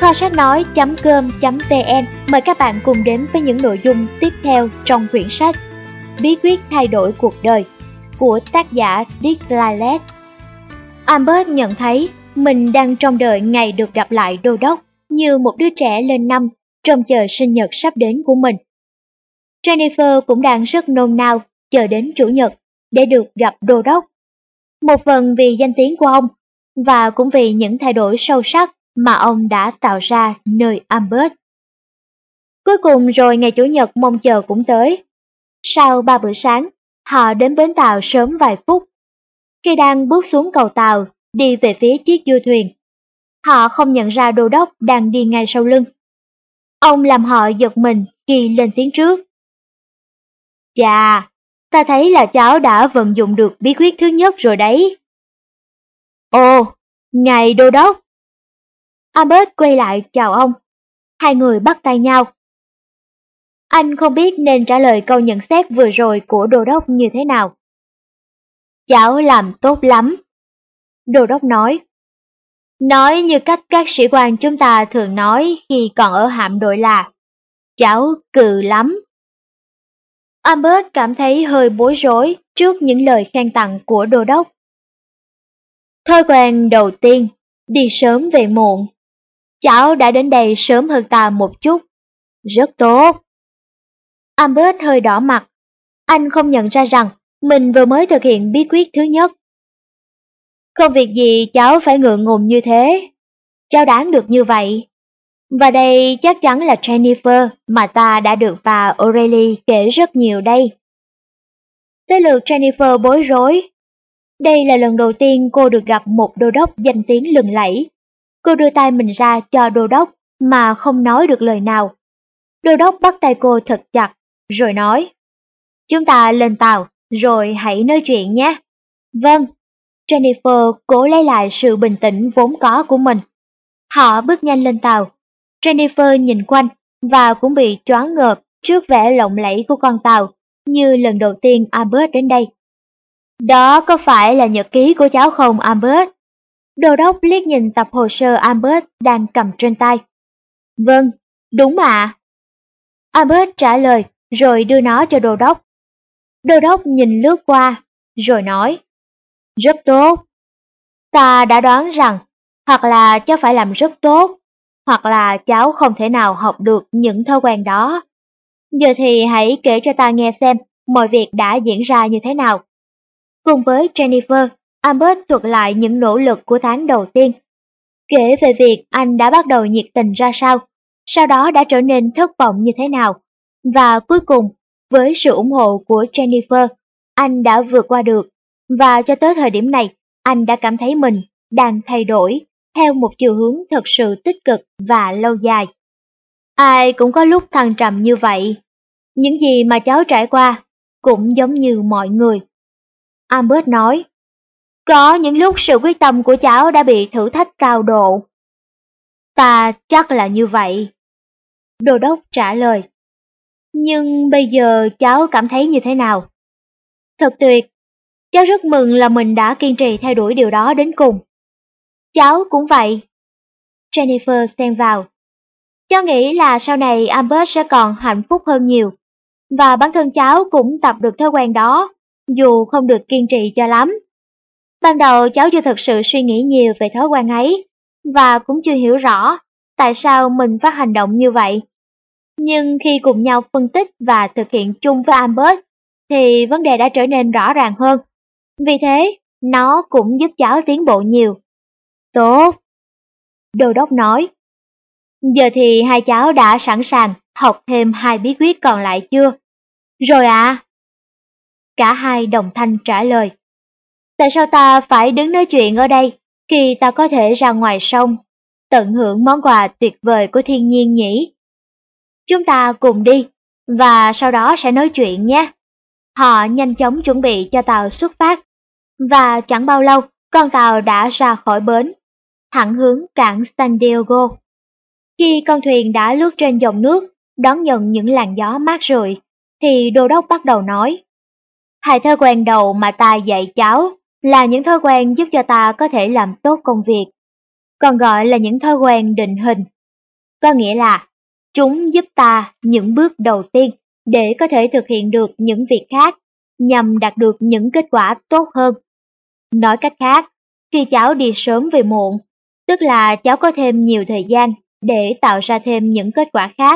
Kho sách nói.com.vn mời các bạn cùng đến với những nội dung tiếp theo trong quyển sách Bí quyết thay đổi cuộc đời của tác giả Dick Lillet. Albert nhận thấy mình đang trông đợi ngày được gặp lại đô đốc như một đứa trẻ lên năm trông chờ sinh nhật sắp đến của mình. Jennifer cũng đang rất nôn nao chờ đến chủ nhật để được gặp đô đốc. Một phần vì danh tiếng của ông và cũng vì những thay đổi sâu sắc mà ông đã tạo ra nơi Albert. Cuối cùng rồi ngày chủ nhật mong chờ cũng tới. Sau 3 bữa sáng, họ đến bến tàu sớm vài phút. Khi đang bước xuống cầu tàu, đi về phía chiếc du thuyền, họ không nhận ra đô đốc đang đi ngay sau lưng. Ông làm họ giật mình khi lên tiếng trước. Chà, ta thấy là cháu đã vận dụng được bí quyết thứ nhất rồi đấy. Ồ, ngài đô đốc. Albert quay lại chào ông. Hai người bắt tay nhau. Anh không biết nên trả lời câu nhận xét vừa rồi của đô đốc như thế nào. Cháu làm tốt lắm, đô đốc nói. Nói như cách các sĩ quan chúng ta thường nói khi còn ở hạm đội là cháu cừ lắm. Albert cảm thấy hơi bối rối trước những lời khen tặng của đô đốc. Thói quen đầu tiên, đi sớm về muộn. Cháu đã đến đây sớm hơn ta một chút. Rất tốt. Albert hơi đỏ mặt. Anh không nhận ra rằng mình vừa mới thực hiện bí quyết thứ nhất. Không việc gì cháu phải ngượng ngùng như thế. Cháu đáng được như vậy. Và đây chắc chắn là Jennifer mà ta đã được bà O'Reilly kể rất nhiều đây. Tới lượt Jennifer bối rối. Đây là lần đầu tiên cô được gặp một đô đốc danh tiếng lừng lẫy. Cô đưa tay mình ra cho đô đốc mà không nói được lời nào. Đô đốc bắt tay cô thật chặt, rồi nói, chúng ta lên tàu, rồi hãy nói chuyện nhé. Vâng, Jennifer cố lấy lại sự bình tĩnh vốn có của mình. Họ bước nhanh lên tàu. Jennifer nhìn quanh và cũng bị choáng ngợp trước vẻ lộng lẫy của con tàu, như lần đầu tiên Albert đến đây. Đó có phải là nhật ký của cháu không, Albert? Đô đốc liếc nhìn tập hồ sơ Albert đang cầm trên tay. Vâng, đúng ạ. Albert trả lời rồi đưa nó cho đô đốc. Đô đốc nhìn lướt qua, rồi nói, rất tốt. Ta đã đoán rằng, hoặc là cháu phải làm rất tốt, hoặc là cháu không thể nào học được những thói quen đó. Giờ thì hãy kể cho ta nghe xem mọi việc đã diễn ra như thế nào. Cùng với Jennifer, Albert thuật lại những nỗ lực của tháng đầu tiên. Kể về việc anh đã bắt đầu nhiệt tình ra sao, sau đó đã trở nên thất vọng như thế nào. Và cuối cùng, với sự ủng hộ của Jennifer, anh đã vượt qua được. Và cho tới thời điểm này, anh đã cảm thấy mình đang thay đổi theo một chiều hướng thật sự tích cực và lâu dài. Ai cũng có lúc thăng trầm như vậy. Những gì mà cháu trải qua cũng giống như mọi người. Albert nói, có những lúc sự quyết tâm của cháu đã bị thử thách cao độ. Ta chắc là như vậy. Đô đốc trả lời. Nhưng bây giờ cháu cảm thấy như thế nào? Thật tuyệt. Cháu rất mừng là mình đã kiên trì theo đuổi điều đó đến cùng. Cháu cũng vậy. Jennifer xen vào. Cháu nghĩ là sau này Albert sẽ còn hạnh phúc hơn nhiều. Và bản thân cháu cũng tập được thói quen đó, dù không được kiên trì cho lắm. Ban đầu cháu chưa thực sự suy nghĩ nhiều về thói quen ấy, và cũng chưa hiểu rõ tại sao mình phải hành động như vậy. Nhưng khi cùng nhau phân tích và thực hiện chung với Albert, thì vấn đề đã trở nên rõ ràng hơn. Vì thế, nó cũng giúp cháu tiến bộ nhiều. Tốt, đô đốc nói. Giờ thì hai cháu đã sẵn sàng học thêm 2 bí quyết còn lại chưa? Rồi ạ. Cả hai đồng thanh trả lời. Tại sao ta phải đứng nói chuyện ở đây khi ta có thể ra ngoài sông, tận hưởng món quà tuyệt vời của thiên nhiên nhỉ? Chúng ta cùng đi, và sau đó sẽ nói chuyện nhé. Họ nhanh chóng chuẩn bị cho tàu xuất phát, và chẳng bao lâu con tàu đã ra khỏi bến, thẳng hướng cảng San Diego. Khi con thuyền đã lướt trên dòng nước, đón nhận những làn gió mát rượi, thì đô đốc bắt đầu nói. 2 thói quen đầu mà ta dạy cháu là những thói quen giúp cho ta có thể làm tốt công việc, còn gọi là những thói quen định hình. có nghĩa là chúng giúp ta những bước đầu tiên để có thể thực hiện được những việc khác nhằm đạt được những kết quả tốt hơn. Nói cách khác, khi cháu đi sớm về muộn, tức là cháu có thêm nhiều thời gian để tạo ra thêm những kết quả khác.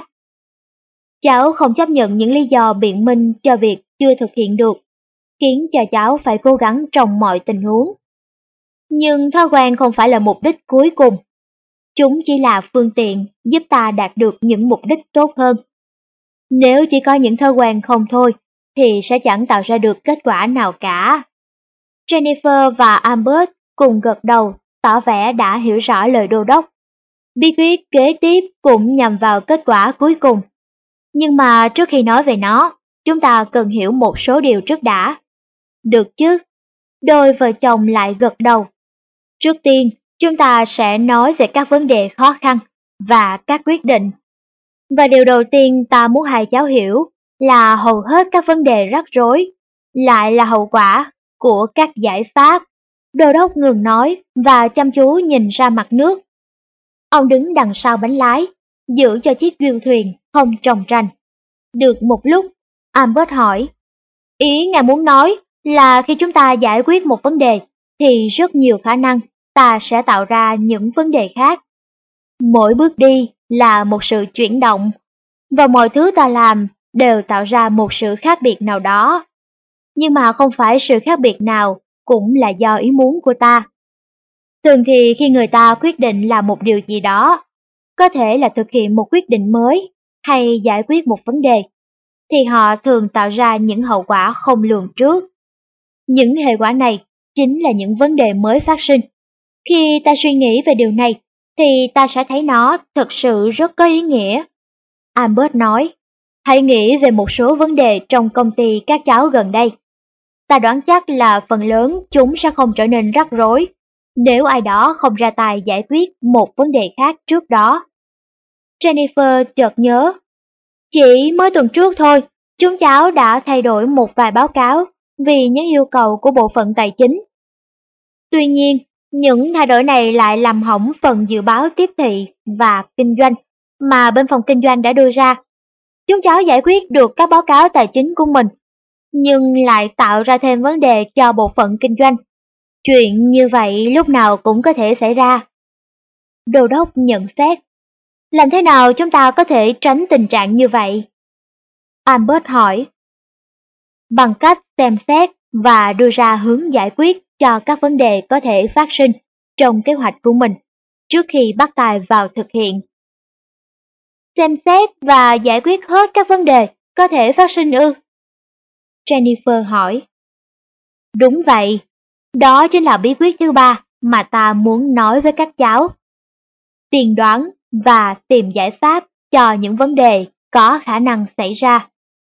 Cháu không chấp nhận những lý do biện minh cho việc chưa thực hiện được, khiến cho cháu phải cố gắng trong mọi tình huống. Nhưng thói quen không phải là mục đích cuối cùng. Chúng chỉ là phương tiện giúp ta đạt được những mục đích tốt hơn. Nếu chỉ có những thói quen không thôi, thì sẽ chẳng tạo ra được kết quả nào cả. Jennifer và Albert cùng gật đầu, tỏ vẻ đã hiểu rõ lời đô đốc. Bí quyết kế tiếp cũng nhằm vào kết quả cuối cùng. Nhưng mà trước khi nói về nó, chúng ta cần hiểu một số điều trước đã. Được chứ? Đôi vợ chồng lại gật đầu. Trước tiên, chúng ta sẽ nói về các vấn đề khó khăn và các quyết định. Và điều đầu tiên ta muốn hai cháu hiểu là hầu hết các vấn đề rắc rối lại là hậu quả của các giải pháp. Đô đốc ngừng nói và chăm chú nhìn ra mặt nước. Ông đứng đằng sau bánh lái, giữ cho chiếc du thuyền không trồng trành. Được một lúc, Albert hỏi, ý ngài muốn nói là khi chúng ta giải quyết một vấn đề thì rất nhiều khả năng ta sẽ tạo ra những vấn đề khác. Mỗi bước đi là một sự chuyển động, và mọi thứ ta làm đều tạo ra một sự khác biệt nào đó. Nhưng mà không phải sự khác biệt nào cũng là do ý muốn của ta. Thường thì khi người ta quyết định làm một điều gì đó, có thể là thực hiện một quyết định mới hay giải quyết một vấn đề, thì họ thường tạo ra những hậu quả không lường trước. Những hệ quả này chính là những vấn đề mới phát sinh. Khi ta suy nghĩ về điều này, thì ta sẽ thấy nó thực sự rất có ý nghĩa. Albert nói, hãy nghĩ về một số vấn đề trong công ty các cháu gần đây. Ta đoán chắc là phần lớn chúng sẽ không trở nên rắc rối nếu ai đó không ra tay giải quyết một vấn đề khác trước đó. Jennifer chợt nhớ, chỉ mới tuần trước thôi, chúng cháu đã thay đổi một vài báo cáo vì những yêu cầu của bộ phận tài chính. Tuy nhiên, những thay đổi này lại làm hỏng phần dự báo tiếp thị và kinh doanh mà bên phòng kinh doanh đã đưa ra. Chúng cháu giải quyết được các báo cáo tài chính của mình, nhưng lại tạo ra thêm vấn đề cho bộ phận kinh doanh. Chuyện như vậy lúc nào cũng có thể xảy ra. Đô đốc nhận xét, làm thế nào chúng ta có thể tránh tình trạng như vậy? Albert hỏi, bằng cách xem xét và đưa ra hướng giải quyết cho các vấn đề có thể phát sinh trong kế hoạch của mình trước khi bắt tay vào thực hiện. Xem xét và giải quyết hết các vấn đề có thể phát sinh ư? Jennifer hỏi. Đúng vậy, đó chính là bí quyết thứ ba mà ta muốn nói với các cháu. Tiên đoán và tìm giải pháp cho những vấn đề có khả năng xảy ra.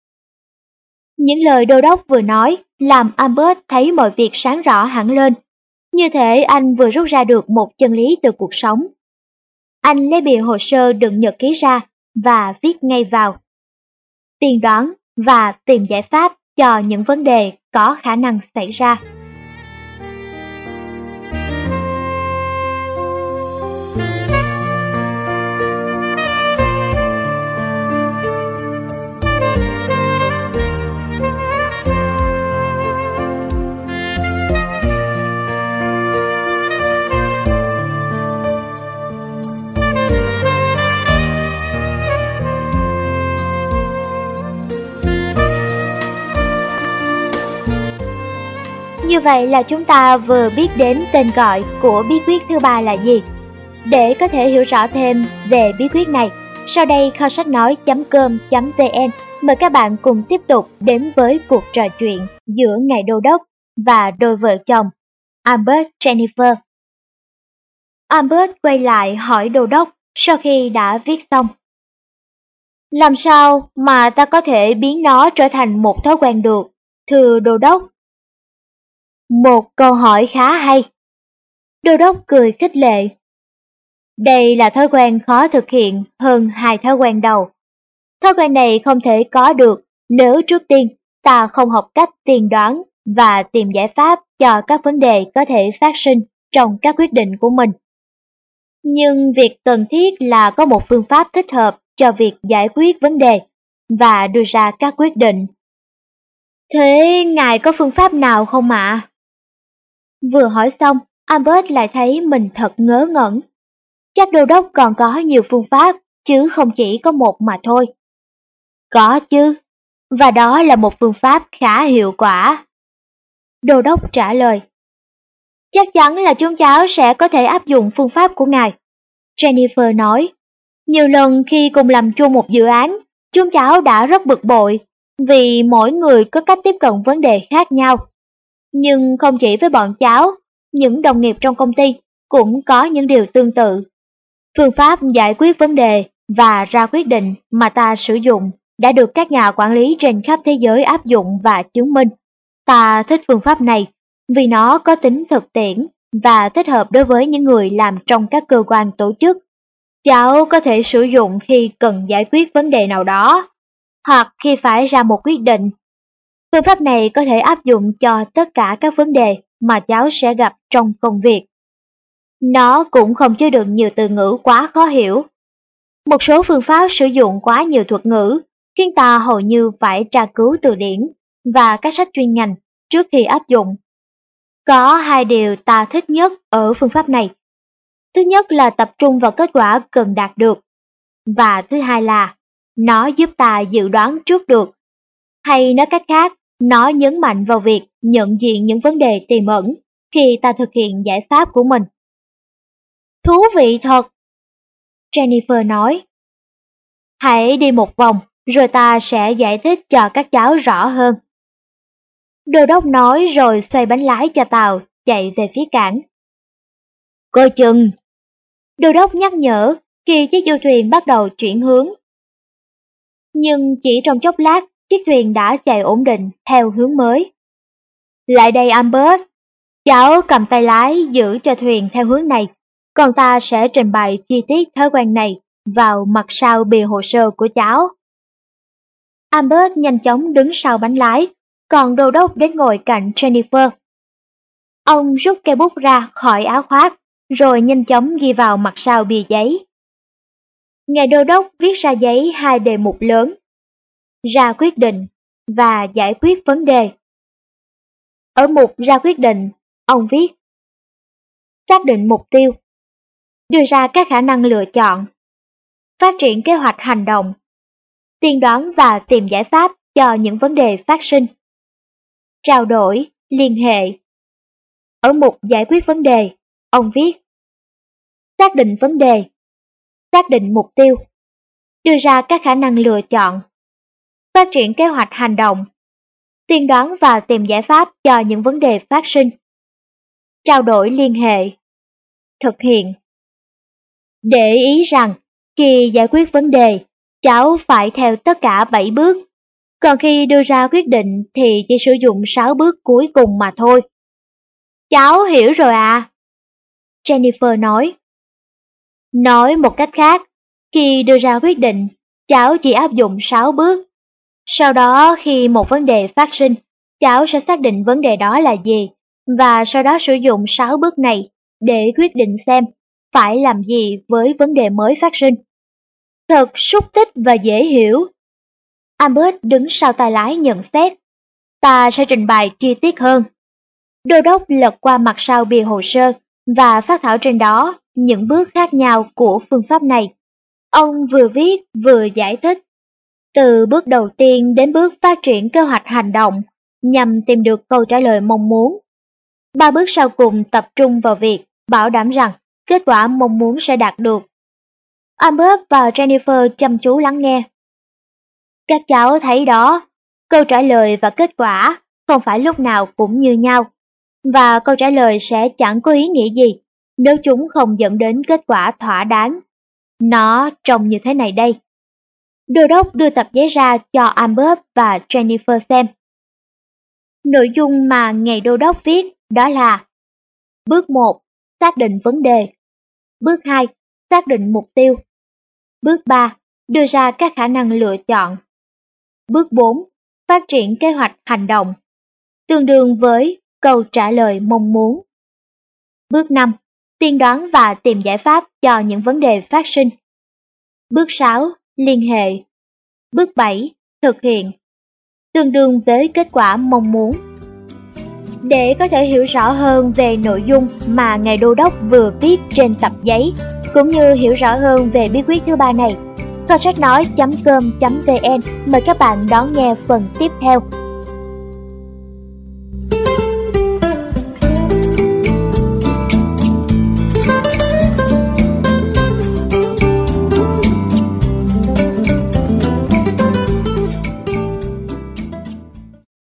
Những lời đô đốc vừa nói làm Albert thấy mọi việc sáng rõ hẳn lên. Như thể anh vừa rút ra được một chân lý từ cuộc sống. Anh lấy bìa hồ sơ đựng nhật ký ra và viết ngay vào. Tiên đoán và tìm giải pháp cho những vấn đề có khả năng xảy ra. Như vậy là chúng ta vừa biết đến tên gọi của bí quyết thứ ba là gì. Để có thể hiểu rõ thêm về bí quyết này, sau đây kho sách nói.com.vn mời các bạn cùng tiếp tục đến với cuộc trò chuyện giữa ngài đô đốc và đôi vợ chồng Albert Jennifer. Albert quay lại hỏi đô đốc sau khi đã viết xong. Làm sao mà ta có thể biến nó trở thành một thói quen được, thưa đô đốc? Một câu hỏi khá hay. Đô đốc cười khích lệ. Đây là thói quen khó thực hiện hơn 2 thói quen đầu. Thói quen này không thể có được nếu trước tiên ta không học cách tiên đoán và tìm giải pháp cho các vấn đề có thể phát sinh trong các quyết định của mình. Nhưng việc cần thiết là có một phương pháp thích hợp cho việc giải quyết vấn đề và đưa ra các quyết định. Thế ngài có phương pháp nào không ạ? Vừa hỏi xong, Albert lại thấy mình thật ngớ ngẩn. Chắc đô đốc còn có nhiều phương pháp, chứ không chỉ có một mà thôi. Có chứ, và đó là một phương pháp khá hiệu quả. Đô đốc trả lời. Chắc chắn là chúng cháu sẽ có thể áp dụng phương pháp của ngài. Jennifer nói. Nhiều lần khi cùng làm chung một dự án, chúng cháu đã rất bực bội vì mỗi người có cách tiếp cận vấn đề khác nhau. Nhưng không chỉ với bọn cháu, những đồng nghiệp trong công ty cũng có những điều tương tự. Phương pháp giải quyết vấn đề và ra quyết định mà ta sử dụng đã được các nhà quản lý trên khắp thế giới áp dụng và chứng minh. Ta thích phương pháp này vì nó có tính thực tiễn và thích hợp đối với những người làm trong các cơ quan tổ chức. Cháu có thể sử dụng khi cần giải quyết vấn đề nào đó, hoặc khi phải ra một quyết định. Phương pháp này có thể áp dụng cho tất cả các vấn đề mà cháu sẽ gặp trong công việc. Nó cũng không chứa đựng nhiều từ ngữ quá khó hiểu. Một số phương pháp sử dụng quá nhiều thuật ngữ, khiến ta hầu như phải tra cứu từ điển và các sách chuyên ngành trước khi áp dụng. Có hai điều ta thích nhất ở phương pháp này. Thứ nhất là tập trung vào kết quả cần đạt được, và thứ hai là nó giúp ta dự đoán trước được. Hay nói cách khác, nó nhấn mạnh vào việc nhận diện những vấn đề tiềm ẩn khi ta thực hiện giải pháp của mình. Thú vị thật! Jennifer nói. Hãy đi một vòng, rồi ta sẽ giải thích cho các cháu rõ hơn. Đô đốc nói rồi xoay bánh lái cho tàu, chạy về phía cảng. Coi chừng! Đô đốc nhắc nhở khi chiếc du thuyền bắt đầu chuyển hướng. Nhưng chỉ trong chốc lát, chiếc thuyền đã chạy ổn định theo hướng mới. Lại đây Albert, cháu cầm tay lái giữ cho thuyền theo hướng này, còn ta sẽ trình bày chi tiết thói quen này vào mặt sau bìa hồ sơ của cháu. Albert nhanh chóng đứng sau bánh lái, còn đô đốc đến ngồi cạnh Jennifer. Ông rút cây bút ra khỏi áo khoác, rồi nhanh chóng ghi vào mặt sau bìa giấy. Ngài đô đốc viết ra giấy hai đề mục lớn: ra quyết định và giải quyết vấn đề. Ở mục ra quyết định, ông viết: xác định mục tiêu, đưa ra các khả năng lựa chọn, phát triển kế hoạch hành động, tiên đoán và tìm giải pháp cho những vấn đề phát sinh, trao đổi, liên hệ. Ở mục giải quyết vấn đề, ông viết: xác định vấn đề, xác định mục tiêu, đưa ra các khả năng lựa chọn, phát triển kế hoạch hành động, tiên đoán và tìm giải pháp cho những vấn đề phát sinh, trao đổi liên hệ, thực hiện. Để ý rằng, khi giải quyết vấn đề, cháu phải theo tất cả 7 bước, còn khi đưa ra quyết định thì chỉ sử dụng 6 bước cuối cùng mà thôi. Cháu hiểu rồi à? Jennifer nói. Nói một cách khác, khi đưa ra quyết định, cháu chỉ áp dụng 6 bước. Sau đó khi một vấn đề phát sinh, cháu sẽ xác định vấn đề đó là gì, và sau đó sử dụng 6 bước này để quyết định xem phải làm gì với vấn đề mới phát sinh. Thật xúc tích và dễ hiểu. Albert đứng sau tay lái nhận xét. Ta sẽ trình bày chi tiết hơn. Đô đốc lật qua mặt sau bìa hồ sơ và phác thảo trên đó những bước khác nhau của phương pháp này. Ông vừa viết vừa giải thích. Từ bước đầu tiên đến bước phát triển kế hoạch hành động nhằm tìm được câu trả lời mong muốn. 3 bước sau cùng tập trung vào việc bảo đảm rằng kết quả mong muốn sẽ đạt được. Albert và Jennifer chăm chú lắng nghe. Các cháu thấy đó, câu trả lời và kết quả không phải lúc nào cũng như nhau, và câu trả lời sẽ chẳng có ý nghĩa gì nếu chúng không dẫn đến kết quả thỏa đáng. Nó trông như thế này đây. Đô đốc đưa tập giấy ra cho Albert và Jennifer xem. Nội dung mà ngài đô đốc viết đó là: bước 1. Xác định vấn đề. Bước 2. Xác định mục tiêu. Bước 3. Đưa ra các khả năng lựa chọn. Bước 4. Phát triển kế hoạch hành động, tương đương với câu trả lời mong muốn. Bước 5. tiên đoán và tìm giải pháp cho những vấn đề phát sinh. Bước 6. Liên hệ. Bước 7. Thực hiện. Tương đương với kết quả mong muốn. Để có thể hiểu rõ hơn về nội dung mà ngài đô đốc vừa viết trên tập giấy, cũng như hiểu rõ hơn về bí quyết thứ ba này, kho sách nói.com.vn mời các bạn đón nghe phần tiếp theo.